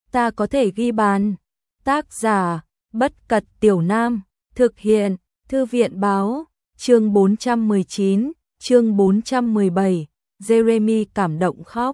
ta có thể ghi bàn. Tác giả, Bất Cật Tiểu Nam, thực hiện, Thư viện báo, chương 419, chương 417, Jeremy cảm động khóc.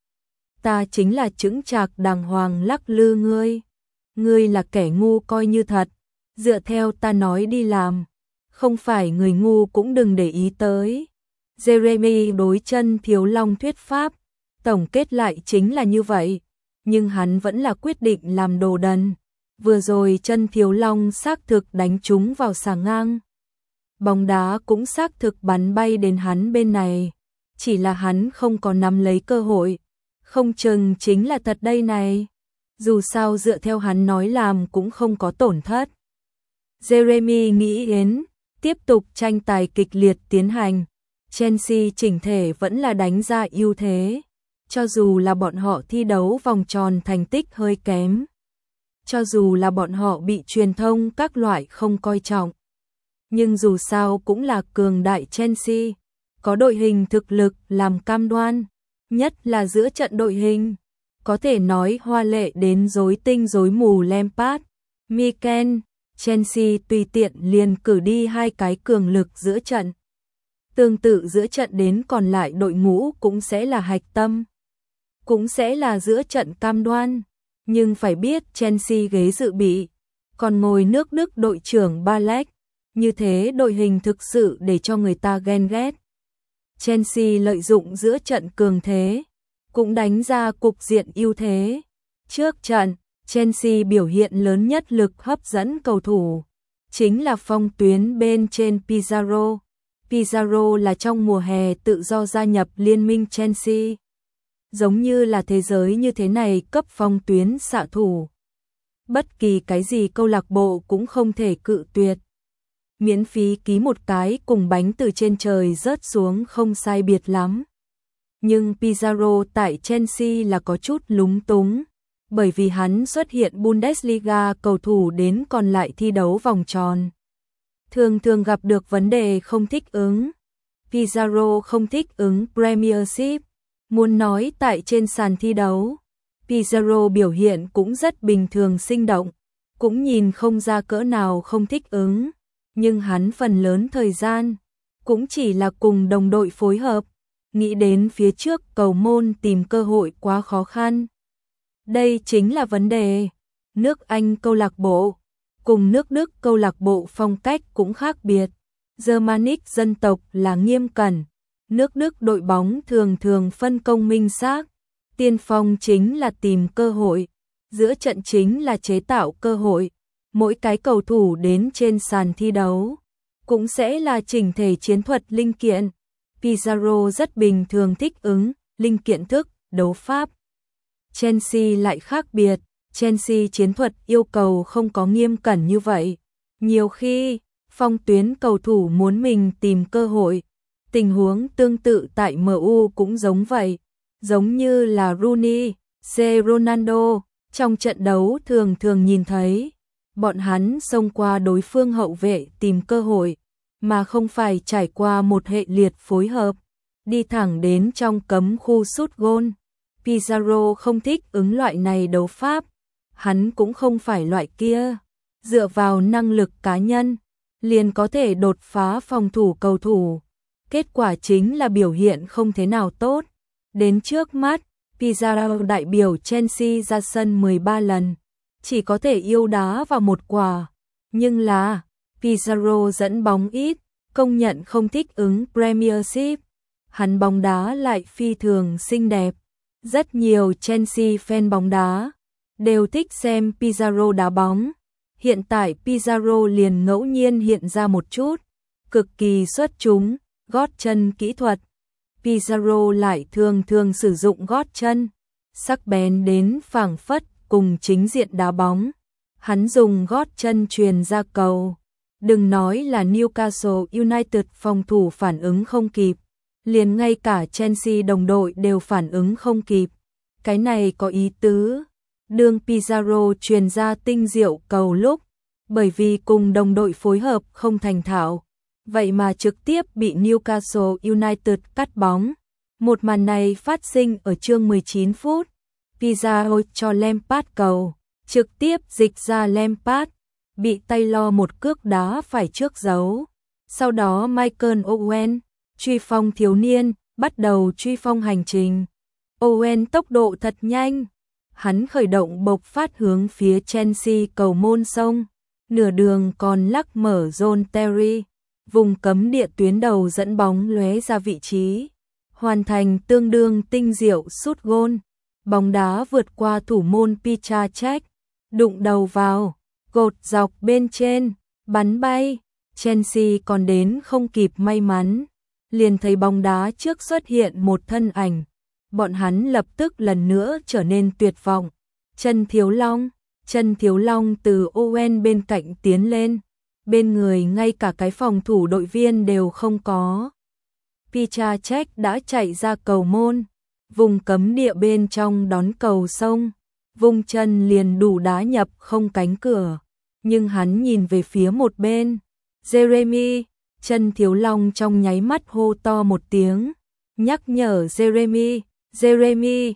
Ta chính là chững chạc đàng hoàng lắc lư ngươi. Ngươi là kẻ ngu coi như thật, dựa theo ta nói đi làm, không phải người ngu cũng đừng để ý tới. Jeremy đối Chân Thiếu Long thuyết pháp, tổng kết lại chính là như vậy, nhưng hắn vẫn là quyết định làm đồ đần. Vừa rồi Chân Thiếu Long xác thực đánh trúng vào xà ngang. Bóng đá cũng xác thực bắn bay đến hắn bên này, chỉ là hắn không có nắm lấy cơ hội, không chừng chính là thật đây này. Dù sao dựa theo hắn nói làm cũng không có tổn thất. Jeremy nghĩ đến, tiếp tục tranh tài kịch liệt tiến hành. Chelsea chỉnh thể vẫn là đánh ra ưu thế, cho dù là bọn họ thi đấu vòng tròn thành tích hơi kém, cho dù là bọn họ bị truyền thông các loại không coi trọng, nhưng dù sao cũng là cường đại Chelsea, có đội hình thực lực làm cam đoan, nhất là giữa trận đội hình, có thể nói hoa lệ đến rối tinh rối mù. Lampard, Mikel, Chelsea tùy tiện liền cử đi hai cái cường lực giữa trận. Tương tự giữa trận đến còn lại đội ngũ cũng sẽ là hạch tâm, cũng sẽ là giữa trận cam đoan, nhưng phải biết Chelsea ghế dự bị, còn ngồi nước Đức đội trưởng Balek, như thế đội hình thực sự để cho người ta ghen ghét. Chelsea lợi dụng giữa trận cường thế, cũng đánh ra cục diện ưu thế. Trước trận, Chelsea biểu hiện lớn nhất lực hấp dẫn cầu thủ, chính là phong tuyến bên trên Pizarro. Pizarro là trong mùa hè tự do gia nhập liên minh Chelsea. Giống như là thế giới như thế này cấp phong tuyến xạ thủ, bất kỳ cái gì câu lạc bộ cũng không thể cự tuyệt. Miễn phí ký một cái cùng bánh từ trên trời rớt xuống không sai biệt lắm. Nhưng Pizarro tại Chelsea là có chút lúng túng, bởi vì hắn xuất hiện Bundesliga cầu thủ đến còn lại thi đấu vòng tròn, thường thường gặp được vấn đề không thích ứng. Pizarro không thích ứng Premiership, muốn nói tại trên sàn thi đấu, Pizarro biểu hiện cũng rất bình thường sinh động, cũng nhìn không ra cỡ nào không thích ứng, nhưng hắn phần lớn thời gian cũng chỉ là cùng đồng đội phối hợp, nghĩ đến phía trước cầu môn tìm cơ hội quá khó khăn. Đây chính là vấn đề. Nước Anh câu lạc bộ cùng nước Đức câu lạc bộ phong cách cũng khác biệt. Germanic dân tộc là nghiêm cẩn, nước Đức đội bóng thường thường phân công minh xác, tiên phong chính là tìm cơ hội, giữa trận chính là chế tạo cơ hội. Mỗi cái cầu thủ đến trên sàn thi đấu cũng sẽ là chỉnh thể chiến thuật linh kiện. Pizarro rất bình thường thích ứng linh kiện thức đấu pháp. Chelsea lại khác biệt, Chelsea chiến thuật yêu cầu không có nghiêm cẩn như vậy. Nhiều khi, phong tuyến cầu thủ muốn mình tìm cơ hội. Tình huống tương tự tại MU cũng giống vậy, giống như là Rooney, Ronaldo, trong trận đấu thường thường nhìn thấy bọn hắn xông qua đối phương hậu vệ tìm cơ hội, mà không phải trải qua một hệ liệt phối hợp, đi thẳng đến trong cấm khu sút gôn. Pizarro không thích ứng loại này đấu pháp, hắn cũng không phải loại kia, dựa vào năng lực cá nhân, liền có thể đột phá phòng thủ cầu thủ. Kết quả chính là biểu hiện không thế nào tốt. Đến trước mắt, Pizarro đại biểu Chelsea ra sân 13 lần, chỉ có thể yêu đá vào một quả, nhưng là Pizarro dẫn bóng ít, công nhận không thích ứng Premiership. Hắn bóng đá lại phi thường xinh đẹp. Rất nhiều Chelsea fan bóng đá đều thích xem Pizarro đá bóng. Hiện tại Pizarro liền ngẫu nhiên hiện ra một chút, cực kỳ xuất chúng, gót chân kỹ thuật. Pizarro lại thường thường sử dụng gót chân, sắc bén đến phảng phất cùng chính diện đá bóng. Hắn dùng gót chân truyền ra cầu. Đừng nói là Newcastle United phòng thủ phản ứng không kịp, liền ngay cả Chelsea đồng đội đều phản ứng không kịp. Cái này có ý tứ. Đường Pizarro truyền ra tinh diệu cầu lúc, bởi vì cùng đồng đội phối hợp không thành thạo, vậy mà trực tiếp bị Newcastle United cắt bóng. Một màn này phát sinh ở chương 19 phút. Pizarro cho Lampard cầu, trực tiếp dịch ra Lampard, bị Taylor một cước đá phải trước dấu. Sau đó Michael Owen, truy phong thiếu niên, bắt đầu truy phong hành trình. Owen tốc độ thật nhanh, hắn khởi động bộc phát hướng phía Chelsea cầu môn sông, nửa đường còn lắc mở John Terry, vùng cấm địa tuyến đầu dẫn bóng lóe ra vị trí, hoàn thành tương đương tinh diệu sút gôn. Bóng đá vượt qua thủ môn Petr Cech, đụng đầu vào cột dọc bên trên, bắn bay. Chelsea còn đến không kịp may mắn, liền thấy bóng đá trước xuất hiện một thân ảnh. Bọn hắn lập tức lần nữa trở nên tuyệt vọng. Chân Thiếu Long từ Owen bên cạnh tiến lên, bên người ngay cả cái phòng thủ đội viên đều không có. Petr Cech đã chạy ra cầu môn, vùng cấm địa bên trong đón cầu sông, vung chân liền đủ đá nhập không cánh cửa, nhưng hắn nhìn về phía một bên. Jeremy, Chân Thiếu Long trong nháy mắt hô to một tiếng, nhắc nhở Jeremy,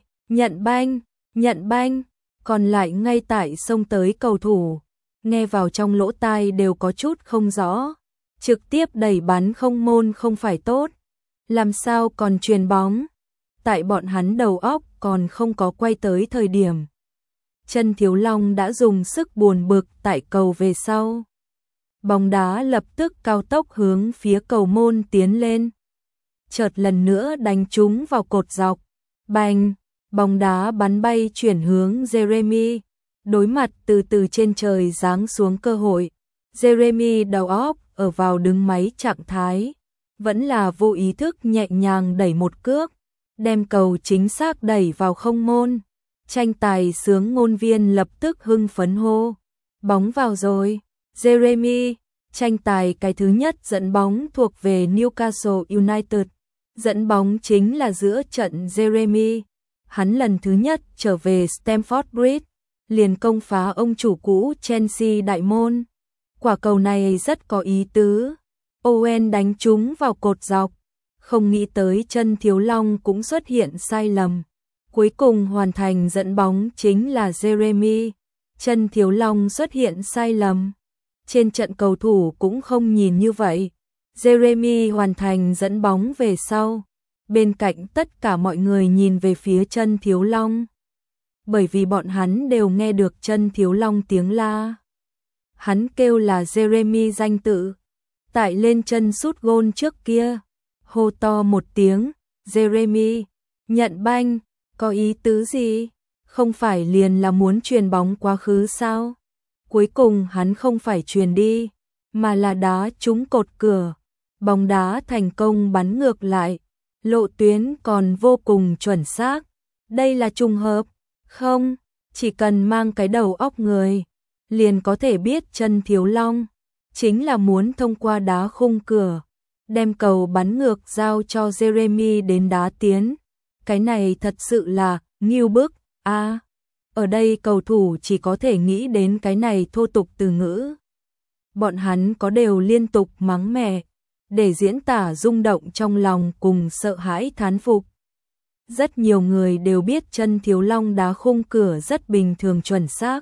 nhận banh, còn lại ngay tại xông tới cầu thủ, nghe vào trong lỗ tai đều có chút không rõ, trực tiếp đẩy bắn không môn không phải tốt, làm sao còn chuyền bóng, tại bọn hắn đầu óc còn không có quay tới thời điểm. Chân Thiếu Long đã dùng sức buồn bực tại cầu về sau. Bóng đá lập tức cao tốc hướng phía cầu môn tiến lên. Chợt lần nữa đánh trúng vào cột dọc. Bành, bóng đá bắn bay chuyển hướng Jeremy. Đối mặt từ từ trên trời giáng xuống cơ hội. Jeremy đầu óc ở vào đứng máy trạng thái. Vẫn là vô ý thức nhẹ nhàng đẩy một cước. Đem cầu chính xác đẩy vào không môn. Tranh tài sướng ngôn viên lập tức hưng phấn hô. Bóng vào rồi. Jeremy, tranh tài cái thứ nhất dẫn bóng thuộc về Newcastle United. Dẫn bóng chính là giữa trận Jeremy. Hắn lần thứ nhất trở về Stamford Bridge, liền công phá ông chủ cũ Chelsea đại môn. Quả cầu này rất có ý tứ. Owen đánh trúng vào cột dọc. Không nghĩ tới Chân Thiếu Long cũng xuất hiện sai lầm. Cuối cùng hoàn thành dẫn bóng chính là Jeremy. Chân Thiếu Long xuất hiện sai lầm. Trên trận cầu thủ cũng không nhìn như vậy. Jeremy hoàn thành dẫn bóng về sau. Bên cạnh tất cả mọi người nhìn về phía Chân Thiếu Long. Bởi vì bọn hắn đều nghe được Chân Thiếu Long tiếng la. Hắn kêu là Jeremy danh tự. Tại lên chân sút gôn trước kia. Hô to một tiếng. Jeremy, nhận banh, có ý tứ gì? Không phải liền là muốn chuyền bóng quá khứ sao? Cuối cùng hắn không phải chuyền đi, mà là đá trúng cột cửa. Bóng đá thành công bắn ngược lại, lộ tuyến còn vô cùng chuẩn xác. Đây là trùng hợp? Không, chỉ cần mang cái đầu óc người, liền có thể biết Chân Thiếu Long chính là muốn thông qua đá khung cửa, đem cầu bắn ngược giao cho Jeremy đến đá tiến. Cái này thật sự là ngưu bức a. Ở đây cầu thủ chỉ có thể nghĩ đến cái này thô tục từ ngữ. Bọn hắn có đều liên tục mắng mẹ, để diễn tả rung động trong lòng cùng sợ hãi thán phục. Rất nhiều người đều biết Chân Thiếu Long đá khung cửa rất bình thường chuẩn xác.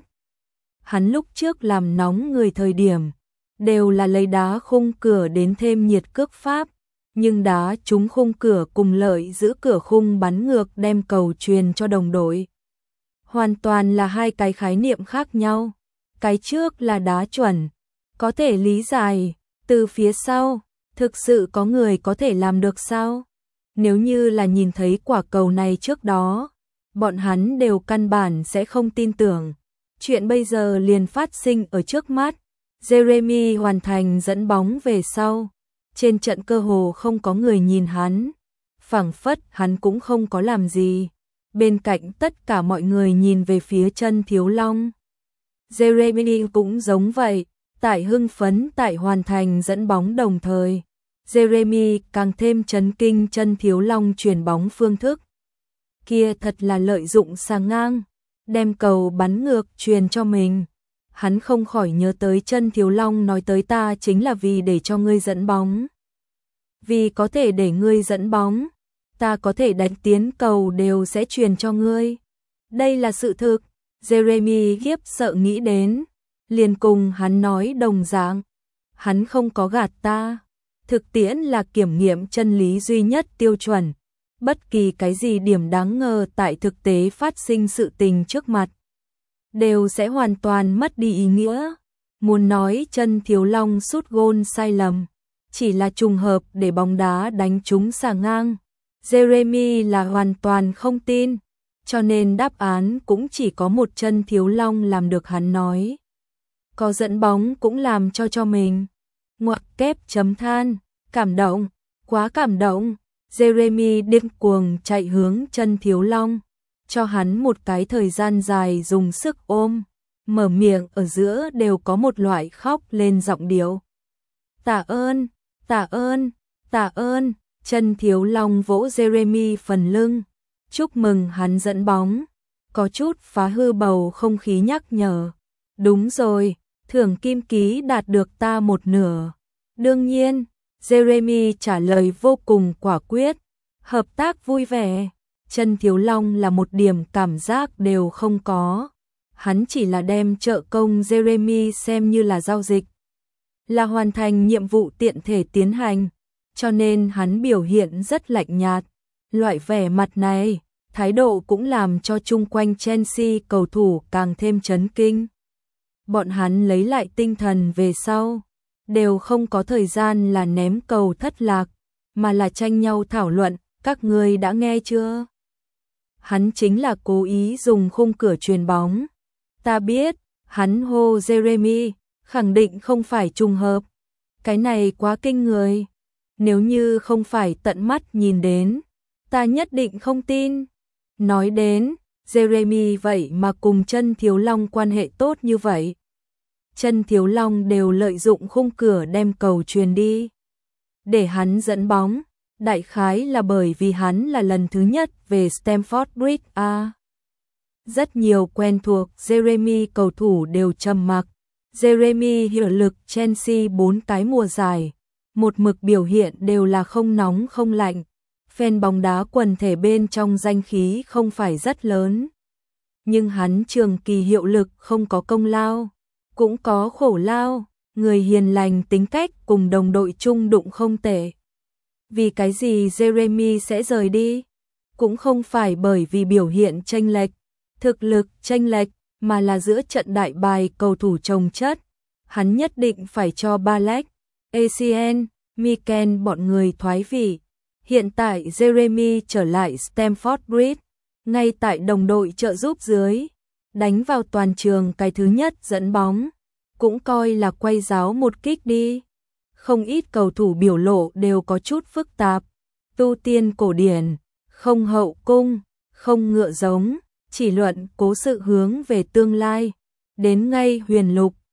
Hắn lúc trước làm nóng người thời điểm, đều là lấy đá khung cửa đến thêm nhiệt cước pháp, nhưng đá trúng khung cửa cùng lợi giữ cửa khung bắn ngược đem cầu truyền cho đồng đội. Hoàn toàn là hai cái khái niệm khác nhau. Cái trước là đá chuẩn, có thể lý giải, từ phía sau, thực sự có người có thể làm được sao? Nếu như là nhìn thấy quả cầu này trước đó, bọn hắn đều căn bản sẽ không tin tưởng. Chuyện bây giờ liền phát sinh ở trước mắt. Jeremy hoàn thành dẫn bóng về sau. Trên trận cơ hồ không có người nhìn hắn. Phảng phất hắn cũng không có làm gì. Bên cạnh tất cả mọi người nhìn về phía Chân Thiếu Long. Jeremy cũng giống vậy, tại hưng phấn tại hoàn thành dẫn bóng đồng thời. Jeremy càng thêm chấn kinh Chân Thiếu Long chuyển bóng phương thức. Kia thật là lợi dụng sang ngang, đem cầu bắn ngược truyền cho mình. Hắn không khỏi nhớ tới Chân Thiếu Long nói tới ta chính là vì để cho ngươi dẫn bóng. Vì có thể để ngươi dẫn bóng, ta có thể đánh tiến cầu đều sẽ truyền cho ngươi. Đây là sự thực. Jeremy khiếp sợ nghĩ đến, liền cùng hắn nói đồng dạng. Hắn không có gạt ta. Thực tiễn là kiểm nghiệm chân lý duy nhất tiêu chuẩn. Bất kỳ cái gì điểm đáng ngờ tại thực tế phát sinh sự tình trước mặt đều sẽ hoàn toàn mất đi ý nghĩa. Muốn nói chân Thiếu Long sút gôn sai lầm, chỉ là trùng hợp để bóng đá đánh trúng xà ngang. Jeremy là hoàn toàn không tin, cho nên đáp án cũng chỉ có một chân Thiếu Long làm được hắn nói. Có dẫn bóng cũng làm cho mình. Ngoặc kép chấm than, cảm động, quá cảm động. Jeremy điên cuồng chạy hướng chân Thiếu Long, cho hắn một cái thời gian dài dùng sức ôm, mở miệng ở giữa đều có một loại khóc lên giọng điệu. Tạ ơn, tạ ơn, tạ ơn. Chân Thiếu Long vỗ Jeremy phần lưng, chúc mừng hắn dẫn bóng, có chút phá hư bầu không khí nhắc nhở. Đúng rồi, thưởng kim ký đạt được ta một nửa. Đương nhiên, Jeremy trả lời vô cùng quả quyết, hợp tác vui vẻ. Chân Thiếu Long là một điểm cảm giác đều không có. Hắn chỉ là đem trợ công Jeremy xem như là giao dịch, là hoàn thành nhiệm vụ tiện thể tiến hành, cho nên hắn biểu hiện rất lạnh nhạt. Loại vẻ mặt này, thái độ cũng làm cho chung quanh Chelsea cầu thủ càng thêm chấn kinh. Bọn hắn lấy lại tinh thần về sau, đều không có thời gian là ném cầu thất lạc, mà là tranh nhau thảo luận, các ngươi đã nghe chưa? Hắn chính là cố ý dùng khung cửa chuyền bóng. Ta biết, hắn hô Jeremy, khẳng định không phải trùng hợp. Cái này quá kinh người. Nếu như không phải tận mắt nhìn đến, ta nhất định không tin. Nói đến, Jeremy vậy mà cùng chân Thiếu Long quan hệ tốt như vậy. Chân Thiếu Long đều lợi dụng khung cửa đem cầu truyền đi, để hắn dẫn bóng. Đại khái là bởi vì hắn là lần thứ nhất về Stamford Bridge. Rất nhiều quen thuộc Jeremy cầu thủ đều trầm mặc. Jeremy hiệu lực Chelsea 4 cái mùa giải, một mực biểu hiện đều là không nóng không lạnh. Fan bóng đá quần thể bên trong danh khí không phải rất lớn, nhưng hắn trường kỳ hiệu lực không có công lao, cũng có khổ lao. Người hiền lành, tính cách cùng đồng đội chung đụng không tệ. Vì cái gì Jeremy sẽ rời đi? Cũng không phải bởi vì biểu hiện chênh lệch, thực lực chênh lệch, mà là giữa trận đại bài cầu thủ chồng chất. Hắn nhất định phải cho Balek, Essien, Mikel bọn người thoái vị. Hiện tại Jeremy trở lại Stamford Bridge, ngay tại đồng đội trợ giúp dưới, đánh vào toàn trường cái thứ nhất dẫn bóng, cũng coi là quay giáo một kích đi. Không ít cầu thủ biểu lộ đều có chút phức tạp, tu tiên cổ điển, không hậu cung, không ngựa giống, chỉ luận cố sự hướng về tương lai, đến ngay huyền lục.